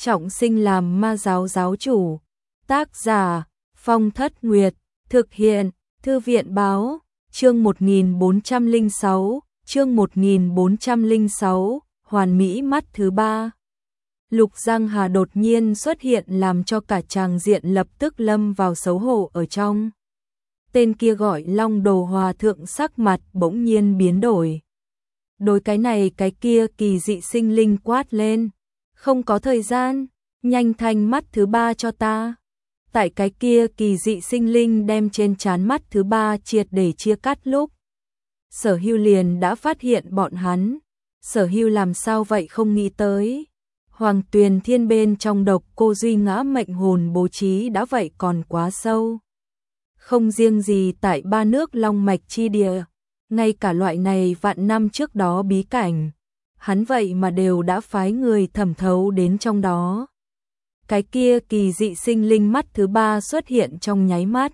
trọng sinh làm ma giáo giáo chủ. Tác giả Phong Thất Nguyệt. Thực hiện Thư viện báo. Chương 1406. Chương 1406. Hoàn mỹ mắt thứ ba. Lục Giang Hà đột nhiên xuất hiện làm cho cả tràng diện lập tức lâm vào xấu hổ ở trong. Tên kia gọi Long Đồ Hòa Thượng sắc mặt bỗng nhiên biến đổi. Đối cái này cái kia kỳ dị sinh linh quát lên. Không có thời gian, nhanh thành mắt thứ ba cho ta. Tại cái kia kỳ dị sinh linh đem trên trán mắt thứ ba triệt để chia cắt lúc. Sở Hưu liền đã phát hiện bọn hắn. Sở Hưu làm sao vậy không nghĩ tới. Hoàng Tuyền Thiên bên trong độc cô duy ngã mệnh hồn bố trí đã vậy còn quá sâu. Không riêng gì tại ba nước Long Mạch chi địa, ngay cả loại này vạn năm trước đó bí cảnh, hắn vậy mà đều đã phái người thẩm thấu đến trong đó. Cái kia kỳ dị sinh linh mắt thứ ba xuất hiện trong nháy mắt.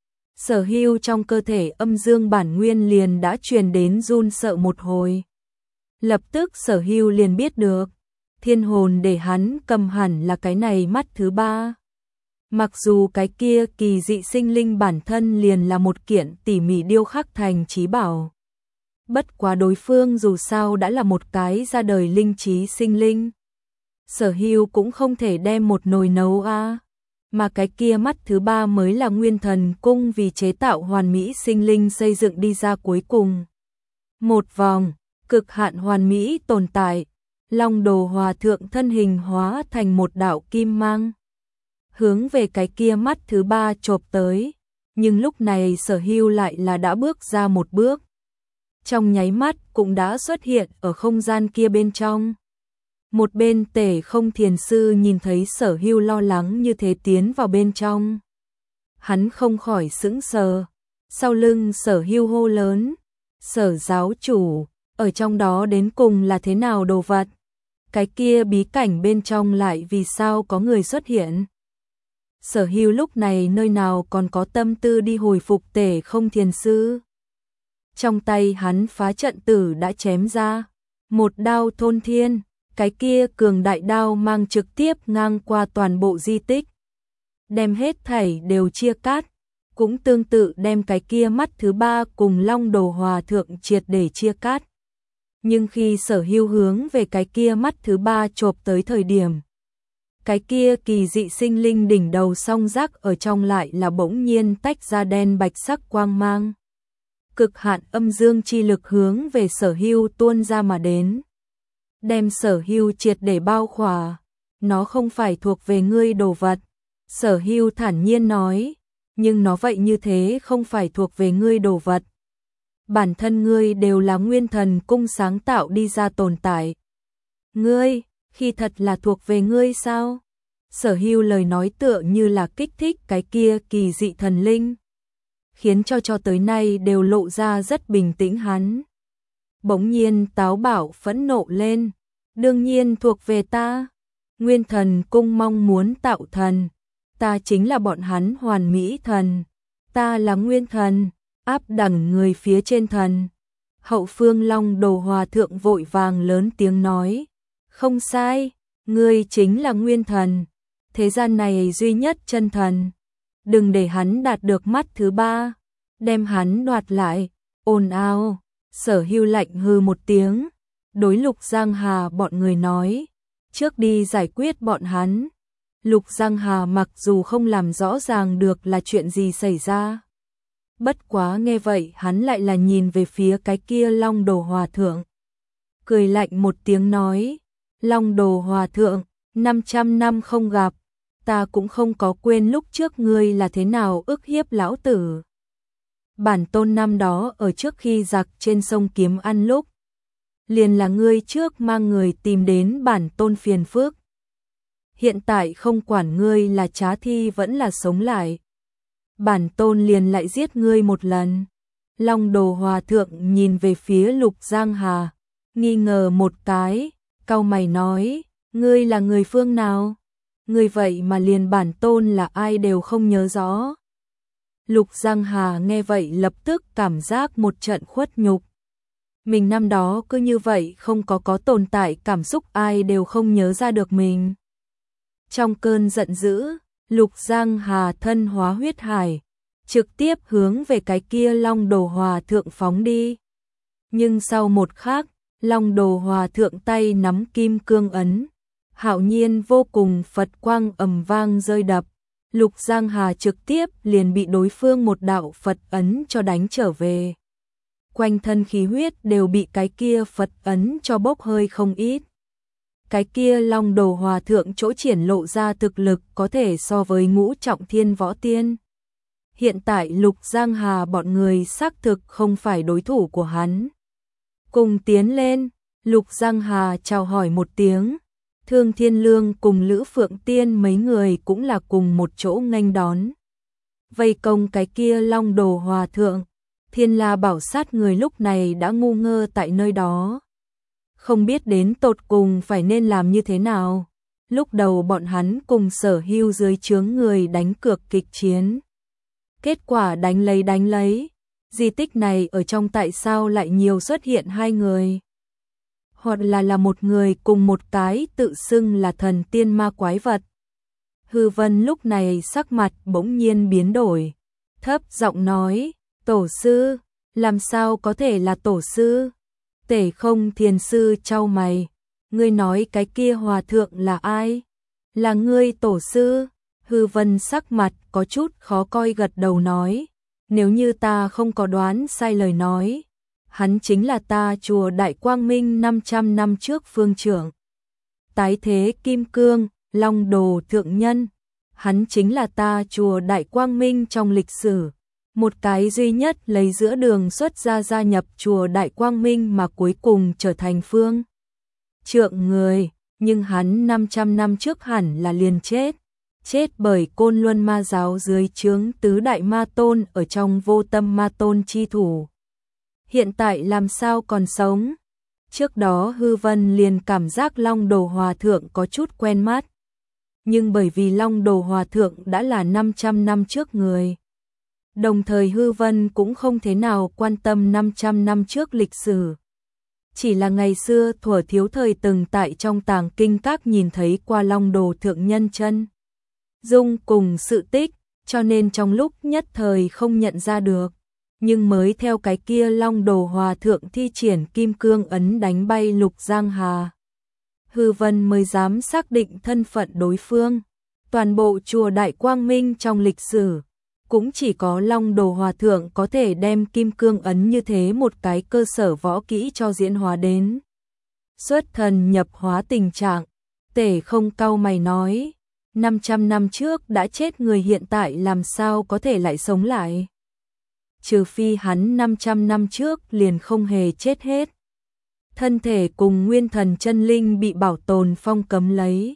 Sở Hưu trong cơ thể âm dương bản nguyên liền đã truyền đến run sợ một hồi. Lập tức Sở Hưu liền biết được, thiên hồn để hắn cầm hẳn là cái này mắt thứ ba. Mặc dù cái kia kỳ dị sinh linh bản thân liền là một kiện tỉ mỉ điêu khắc thành trí bảo. Bất quá đối phương dù sao đã là một cái ra đời linh trí sinh linh. Sở Hưu cũng không thể đem một nồi nấu mà cái kia mắt thứ ba mới là Nguyên Thần Cung vì chế tạo hoàn mỹ sinh linh xây dựng đi ra cuối cùng. Một vòng, cực hạn hoàn mỹ tồn tại, Long Đồ Hòa Thượng thân hình hóa thành một đạo kim mang. Hướng về cái kia mắt thứ ba chộp tới, nhưng lúc này Sở Hưu lại là đã bước ra một bước. Trong nháy mắt cũng đã xuất hiện ở không gian kia bên trong. Một bên Tể Không Thiền Sư nhìn thấy Sở Hưu lo lắng như thế tiến vào bên trong. Hắn không khỏi sững sờ, sau lưng Sở Hưu hô lớn, Sở giáo chủ, ở trong đó đến cùng là thế nào đồ vật? Cái kia bí cảnh bên trong lại vì sao có người xuất hiện? Sở Hưu lúc này nơi nào còn có tâm tư đi hồi phục Tể Không Thiền Sư. Trong tay hắn phá trận tử đã chém ra, một đao thôn thiên, cái kia cường đại đao mang trực tiếp ngang qua toàn bộ di tích. Đem hết thảy đều chia cắt, cũng tương tự đem cái kia mắt thứ ba cùng Long Đồ Hòa Thượng triệt để chia cắt. Nhưng khi Sở Hưu hướng về cái kia mắt thứ ba chộp tới thời điểm, cái kia kỳ dị sinh linh đỉnh đầu song giác ở trong lại là bỗng nhiên tách ra đen bạch sắc quang mang. Cực hạn âm dương chi lực hướng về Sở Hưu tuôn ra mà đến. Đem Sở Hưu triệt để bao khỏa. Nó không phải thuộc về ngươi đồ vật. Sở Hưu thản nhiên nói. Nhưng nó vậy như thế không phải thuộc về ngươi đồ vật. Bản thân ngươi đều là Nguyên Thần Cung sáng tạo đi ra tồn tại. Ngươi, khi thật là thuộc về ngươi sao? Sở Hưu lời nói tựa như là kích thích cái kia kỳ dị thần linh, khiến cho tới nay đều lộ ra rất bình tĩnh hắn. Bỗng nhiên táo bạo phẫn nộ lên, đương nhiên thuộc về ta. Nguyên Thần Cung mong muốn tạo thần, ta chính là bọn hắn hoàn mỹ thần. Ta là Nguyên Thần, áp đẳng người phía trên thần. Hậu phương Long Đồ Hòa Thượng vội vàng lớn tiếng nói, không sai, ngươi chính là Nguyên Thần, thế gian này duy nhất chân thần. Đừng để hắn đạt được mắt thứ ba, đem hắn đoạt lại. Ồn ào. Sở Hưu lạnh hừ một tiếng, đối Lục Giang Hà bọn người nói, trước đi giải quyết bọn hắn. Lục Giang Hà mặc dù không làm rõ ràng được là chuyện gì xảy ra, bất quá nghe vậy hắn lại là nhìn về phía cái kia Long Đồ Hòa Thượng, cười lạnh một tiếng nói, Long Đồ Hòa Thượng, 500 năm không gặp, ta cũng không có quên lúc trước ngươi là thế nào ức hiếp lão tử. Bản tôn năm đó ở trước khi giặc trên sông kiếm ăn lúc, liền là ngươi trước mang người tìm đến bản tôn phiền phức. Hiện tại không quản ngươi là trá thi vẫn là sống lại, bản tôn liền lại giết ngươi một lần. Long Đồ Hòa Thượng nhìn về phía Lục Giang Hà, nghi ngờ một cái, cau mày nói, ngươi là người phương nào? Ngươi vậy mà liền bản tôn là ai đều không nhớ rõ. Lục Giang Hà nghe vậy lập tức cảm giác một trận khuất nhục. Mình năm đó cứ như vậy không có tồn tại cảm xúc ai đều không nhớ ra được mình. Trong cơn giận dữ, Lục Giang Hà thân hóa huyết hải, trực tiếp hướng về cái kia Long Đồ Hòa Thượng phóng đi. Nhưng sau một khắc, Long Đồ Hòa Thượng tay nắm kim cương ấn, hạo nhiên vô cùng Phật quang ầm vang rơi đập. Lục Giang Hà trực tiếp liền bị đối phương một đạo Phật ấn cho đánh trở về. Quanh thân khí huyết đều bị cái kia Phật ấn cho bốc hơi không ít. Cái kia Long Đồ Hòa Thượng chỗ triển lộ ra thực lực có thể so với ngũ trọng thiên võ tiên. Hiện tại Lục Giang Hà bọn người xác thực không phải đối thủ của hắn. Cùng tiến lên, Lục Giang Hà chào hỏi một tiếng. Thương Thiên Lương cùng Lữ Phượng Tiên mấy người cũng là cùng một chỗ nghênh đón. Vây công cái kia Long Đồ Hòa Thượng, Thiên La Bảo Sát người lúc này đã ngu ngơ tại nơi đó. Không biết đến tột cùng phải nên làm như thế nào. Lúc đầu bọn hắn cùng Sở Hưu dưới trướng người đánh cược kịch chiến. Kết quả đánh lấy. Di tích này ở trong tại sao lại nhiều xuất hiện hai người. Hoặc là một người cùng một cái tự xưng là thần tiên ma quái vật. Hư Vân lúc này sắc mặt bỗng nhiên biến đổi. Thấp giọng nói, tổ sư, làm sao có thể là tổ sư? Tể Không Thiền sư chau mày, ngươi nói cái kia hòa thượng là ai? Là ngươi tổ sư? Hư Vân sắc mặt có chút khó coi gật đầu nói, nếu như ta không có đoán sai lời nói, hắn chính là ta chùa Đại Quang Minh 500 năm trước phương trưởng. Tái thế Kim Cương, Long Đồ Thượng Nhân, hắn chính là ta chùa Đại Quang Minh trong lịch sử. Một cái duy nhất lấy giữa đường xuất gia nhập chùa Đại Quang Minh mà cuối cùng trở thành phương trượng người, nhưng hắn 500 năm trước hẳn là liền chết bởi Côn Luân Ma giáo dưới trướng tứ đại ma tôn ở trong Vô Tâm Ma tôn chi thủ. Hiện tại làm sao còn sống? Trước đó Hư Vân liền cảm giác Long Đồ Hòa Thượng có chút quen mắt. Nhưng bởi vì Long Đồ Hòa Thượng đã là 500 năm trước người. Đồng thời Hư Vân cũng không thế nào quan tâm 500 năm trước lịch sử. Chỉ là ngày xưa thuở thiếu thời từng tại trong tàng kinh các nhìn thấy qua Long Đồ Thượng Nhân chân dung cùng sự tích, cho nên trong lúc nhất thời không nhận ra được. Nhưng mới theo cái kia Long Đồ Hòa Thượng thi triển kim cương ấn đánh bay Lục Giang Hà, Hư Vân mới dám xác định thân phận đối phương. Toàn bộ chùa Đại Quang Minh trong lịch sử, cũng chỉ có Long Đồ Hòa Thượng có thể đem kim cương ấn như thế một cái cơ sở võ kỹ cho diễn hóa đến xuất thần nhập hóa tình trạng. Tể Không cau mày nói, 500 năm trước đã chết người hiện tại làm sao có thể lại sống lại? Trừ phi hắn 500 năm trước liền không hề chết hết. Thân thể cùng nguyên thần chân linh bị bảo tồn phong cấm lấy.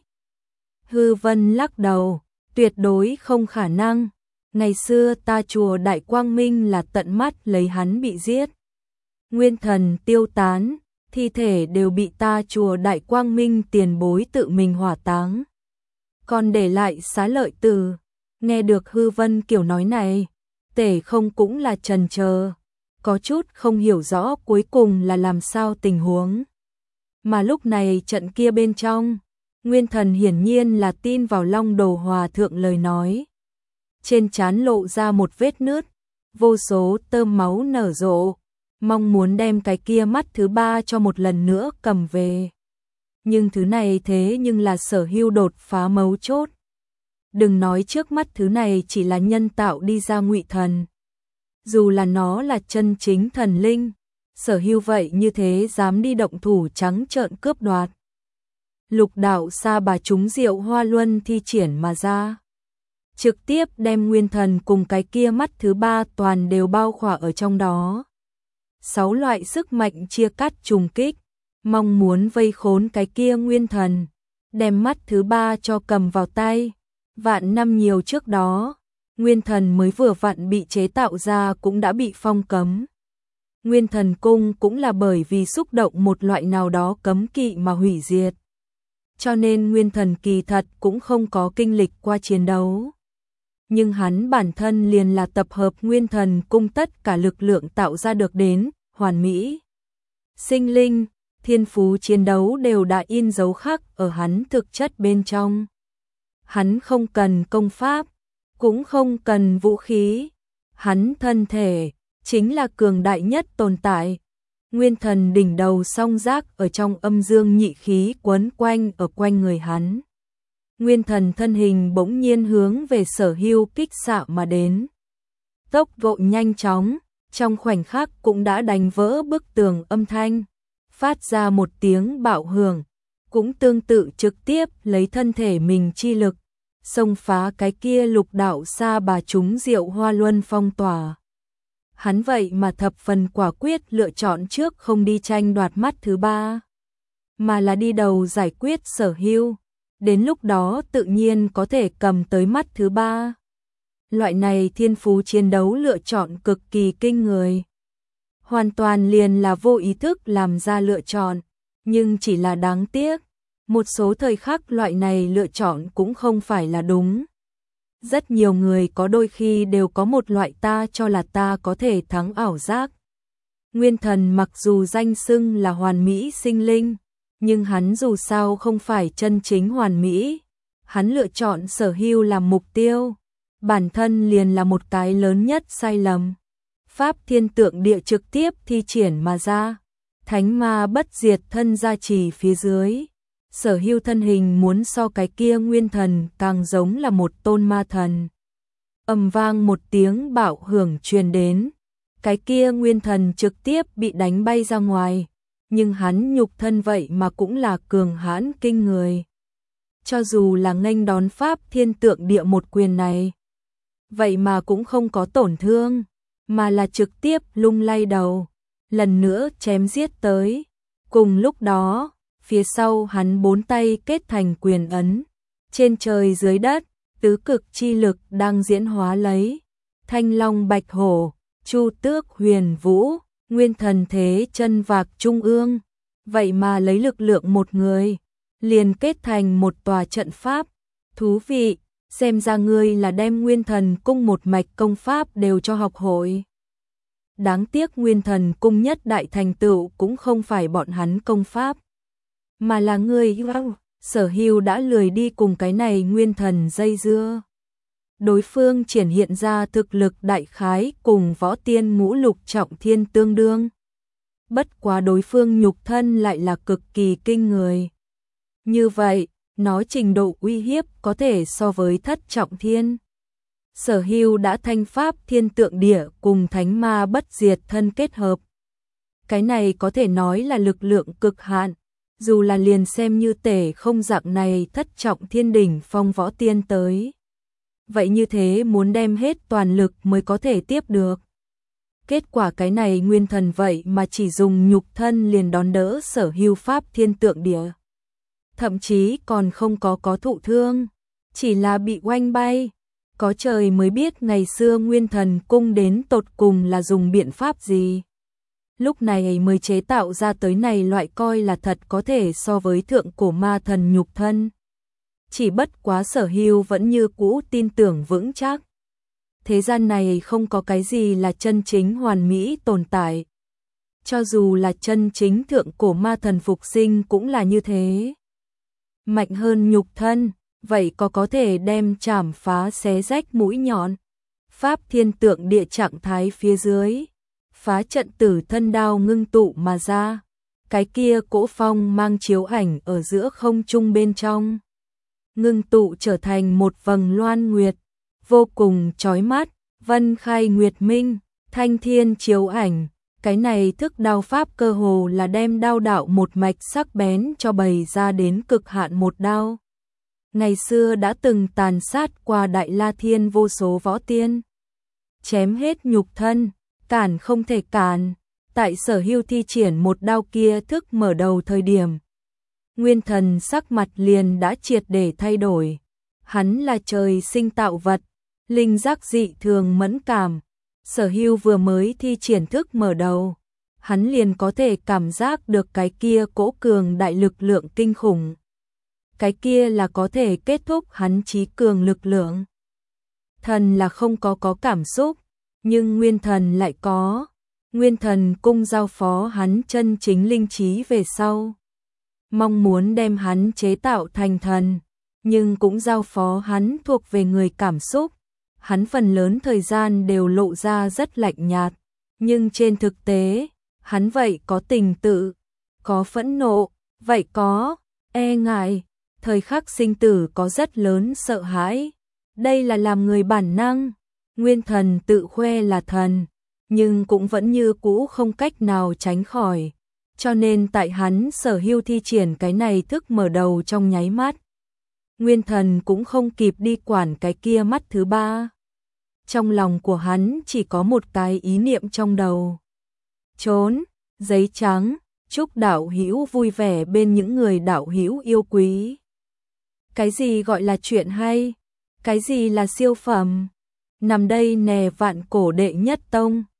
Hư Vân lắc đầu, tuyệt đối không khả năng. Ngày xưa ta chùa Đại Quang Minh là tận mắt lấy hắn bị giết. Nguyên thần tiêu tán, thi thể đều bị ta chùa Đại Quang Minh tiền bối tự mình hỏa táng. Còn để lại xá lợi từ. Nghe được Hư Vân kiểu nói này, Tể Không cũng là chần chờ, có chút không hiểu rõ cuối cùng là làm sao tình huống. Mà lúc này trận kia bên trong, Nguyên Thần hiển nhiên là tin vào Long Đồ Hòa Thượng lời nói. Trên trán lộ ra một vết nứt, vô số tơm máu nở rộ, mong muốn đem cái kia mắt thứ ba cho một lần nữa cầm về. Nhưng thứ này thế nhưng là Sở Hưu đột phá mấu chốt. Đừng nói trước mắt thứ này chỉ là nhân tạo đi ra ngụy thần. Dù là nó là chân chính thần linh, Sở Hưu vậy như thế dám đi động thủ trắng trợn cướp đoạt. Lục đạo sa bà trúng diệu hoa luân thi triển mà ra. Trực tiếp đem nguyên thần cùng cái kia mắt thứ ba toàn đều bao khỏa ở trong đó. 6 loại sức mạnh chia cắt trùng kích, mong muốn vây khốn cái kia nguyên thần, đem mắt thứ ba cho cầm vào tay. Vạn năm nhiều trước đó, nguyên thần mới vừa vặn bị chế tạo ra cũng đã bị phong cấm. Nguyên thần cung cũng là bởi vì xúc động một loại nào đó cấm kỵ mà hủy diệt. Cho nên nguyên thần kỳ thật cũng không có kinh lịch qua chiến đấu. Nhưng hắn bản thân liền là tập hợp nguyên thần cung tất cả lực lượng tạo ra được đến, hoàn mỹ. Sinh linh, thiên phú chiến đấu đều đã in dấu khắc ở hắn thực chất bên trong. Hắn không cần công pháp, cũng không cần vũ khí. Hắn thân thể chính là cường đại nhất tồn tại. Nguyên thần đỉnh đầu song giác ở trong âm dương nhị khí quấn quanh ở quanh người hắn. Nguyên thần thân hình bỗng nhiên hướng về Sở Hưu kích xạ mà đến. Tốc độ nhanh chóng, trong khoảnh khắc cũng đã đánh vỡ bức tường âm thanh, phát ra một tiếng bạo hưởng, cũng tương tự trực tiếp lấy thân thể mình chi lực, xông phá cái kia lục đạo xa bà chúng Diệu Hoa Luân phong tỏa. Hắn vậy mà thập phần quả quyết lựa chọn trước không đi tranh đoạt mắt thứ ba, mà là đi đầu giải quyết Sở Hưu, đến lúc đó tự nhiên có thể cầm tới mắt thứ ba. Loại này thiên phú chiến đấu lựa chọn cực kỳ kinh người. Hoàn toàn liền là vô ý thức làm ra lựa chọn, nhưng chỉ là đáng tiếc, một số thời khắc loại này lựa chọn cũng không phải là đúng. Rất nhiều người có đôi khi đều có một loại ta cho là ta có thể thắng ảo giác. Nguyên thần mặc dù danh xưng là hoàn mỹ sinh linh, nhưng hắn dù sao không phải chân chính hoàn mỹ. Hắn lựa chọn Sở Hưu làm mục tiêu, bản thân liền là một cái lớn nhất sai lầm. Pháp thiên tượng địa trực tiếp thi triển mà ra, thánh ma bất diệt thân gia trì phía dưới. Sở Hưu thân hình muốn so cái kia nguyên thần càng giống là một tôn ma thần. Ầm vang một tiếng bạo hưởng truyền đến, cái kia nguyên thần trực tiếp bị đánh bay ra ngoài, nhưng hắn nhục thân vậy mà cũng là cường hãn kinh người. Cho dù là nghênh đón pháp thiên tượng địa một quyền này, vậy mà cũng không có tổn thương, mà là trực tiếp lung lay đầu, lần nữa chém giết tới. Cùng lúc đó, phía sau hắn bốn tay kết thành quyền ấn, trên trời dưới đất, tứ cực chi lực đang diễn hóa lấy. Thanh long bạch hổ, chu tước huyền vũ, nguyên thần thế chân vạc trung ương, vậy mà lấy lực lượng một người, liền kết thành một tòa trận pháp. Thú vị, xem ra ngươi là đem nguyên thần cung một mạch công pháp đều cho học hội. Đáng tiếc nguyên thần cung nhất đại thành tựu cũng không phải bọn hắn công pháp, mà là ngươi. Sở Hưu đã lười đi cùng cái này nguyên thần dây dưa. Đối phương triển hiện ra thực lực đại khái cùng võ tiên ngũ lục trọng thiên tương đương. Bất quá đối phương nhục thân lại là cực kỳ kinh người. Như vậy, nói trình độ uy hiếp có thể so với thất trọng thiên. Sở Hưu đã thanh pháp thiên tượng địa cùng thánh ma bất diệt thân kết hợp. Cái này có thể nói là lực lượng cực hạn, dù là liền xem như tể không dạng này thất trọng thiên đỉnh phong võ tiên tới. Vậy như thế muốn đem hết toàn lực mới có thể tiếp được. Kết quả cái này nguyên thần vậy mà chỉ dùng nhục thân liền đón đỡ Sở Hưu pháp thiên tượng địa. Thậm chí còn không có thụ thương, chỉ là bị oanh bay. Có trời mới biết ngày xưa nguyên thần cung đến tột cùng là dùng biện pháp gì. Lúc này mới chế tạo ra tới này loại coi là thật có thể so với thượng cổ ma thần nhục thân. Chỉ bất quá Sở Hưu vẫn như cũ tin tưởng vững chắc. Thế gian này không có cái gì là chân chính hoàn mỹ tồn tại. Cho dù là chân chính thượng cổ ma thần phục sinh cũng là như thế. Mạnh hơn nhục thân, vậy có thể đem chảm phá xé rách mũi nhọn. Pháp thiên tượng địa trạng thái phía dưới, phá trận tử thân đao ngưng tụ mà ra. Cái kia cỗ phong mang chiếu ảnh ở giữa không trung bên trong, ngưng tụ trở thành một vầng loan nguyệt, vô cùng chói mắt, vân khai nguyệt minh, thanh thiên chiếu ảnh. Cái này thức đao pháp cơ hồ là đem đao đạo một mạch sắc bén cho bày ra đến cực hạn một đao. Ngày xưa đã từng tàn sát qua Đại La Thiên vô số võ tiên. Chém hết nhục thân, cản không thể cản. Tại Sở Hưu thi triển một đao kia thức mở đầu thời điểm, nguyên thần sắc mặt liền đã triệt để thay đổi. Hắn là trời sinh tạo vật, linh giác dị thường mẫn cảm. Sở Hưu vừa mới thi triển thức mở đầu, hắn liền có thể cảm giác được cái kia cỗ cường đại lực lượng kinh khủng. Cái kia là có thể kết thúc hắn trí cường lực lượng. Thần là không có cảm xúc, nhưng nguyên thần lại có. Nguyên thần cung giao phó hắn chân chính linh trí về sau, mong muốn đem hắn chế tạo thành thần. nhưng cũng giao phó hắn thuộc về người cảm xúc. Hắn phần lớn thời gian đều lộ ra rất lạnh nhạt, nhưng trên thực tế, hắn vậy có tình tự, có phẫn nộ, vậy có e ngại, thời khắc sinh tử có rất lớn sợ hãi. Đây là làm người bản năng. Nguyên Thần tự khoe là thần, nhưng cũng vẫn như cũ không cách nào tránh khỏi. Cho nên tại hắn sở hữu thi triển cái này thức mở đầu trong nháy mắt, Nguyên Thần cũng không kịp đi quản cái kia mắt thứ ba. Trong lòng của hắn chỉ có một cái ý niệm trong đầu. Trốn, giấy trắng, chúc đạo hữu vui vẻ bên những người đạo hữu yêu quý. Cái gì gọi là chuyện hay? Cái gì là siêu phẩm? Nằm đây nè vạn cổ đệ nhất tông.